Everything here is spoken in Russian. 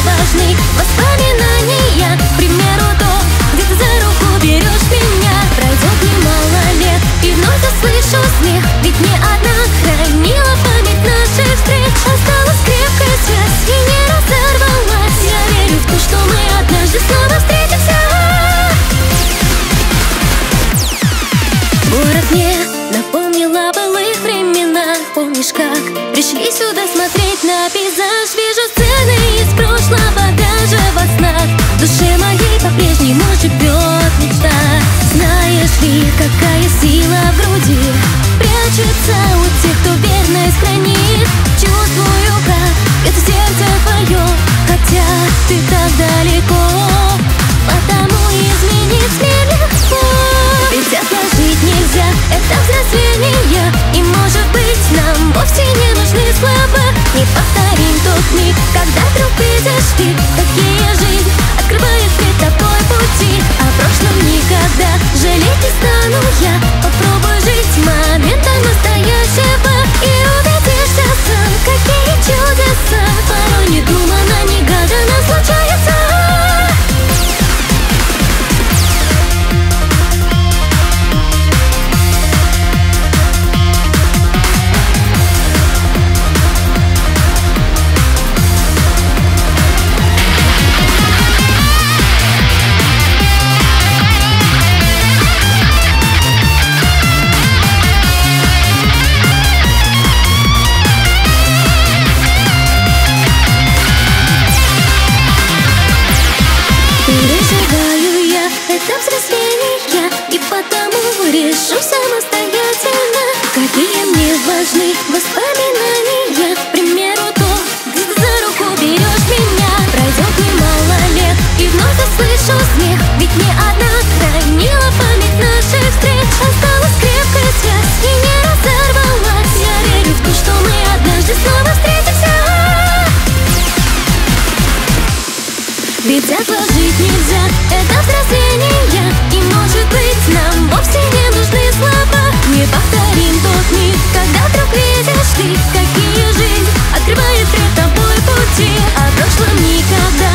важны воспоминания. К примеру, то, где ты за руку берешь меня. Пройдет немало лет, и вновь услышу смех. Ведь не одна хранила память наших встреч. Осталась крепкая связь и не разорвалась. Я верю в то, что мы однажды снова встретимся. Город мне напомнил о былых временах. Помнишь, как пришли сюда смотреть на пейзаж? Вижу сцены из прошлого даже во снах. В душе моей по-прежнему живет мечта. Знаешь ли, какая сила в груди прячется у тех, кто верность хранит? Чувствую, как это сердце твое, хотя ты так далеко. Потому изменить мне легко. Ведь отложить нельзя, это взросление. И может быть нам вовсе не нужны слова. Не повторим тот миг, когда вдруг видишь ты, какие жизнь открывает перед тобой пути. О прошлом никогда жалеть не стану я. Попробуй жить моментом настоящего и убедишься сам, какие чудеса порой недуманно, негаданно случаются. Переживаю я это взросление, и потому решу самостоятельно, какие мне важны воспоминания. К примеру, то, где ты за руку берешь меня. Пройдет немало лет, и вновь услышу смех. Ведь не одна хранила память наших встреч. Осталась крепкая связь и не разорвалась. Я верю в то, что мы однажды снова встретимся. Ведь отложить нельзя, это взросление. И может быть нам вовсе не нужны слова. Не повторим тот миг, когда вдруг видишь ты, какие жизнь открывает перед тобой пути. О прошлом никогда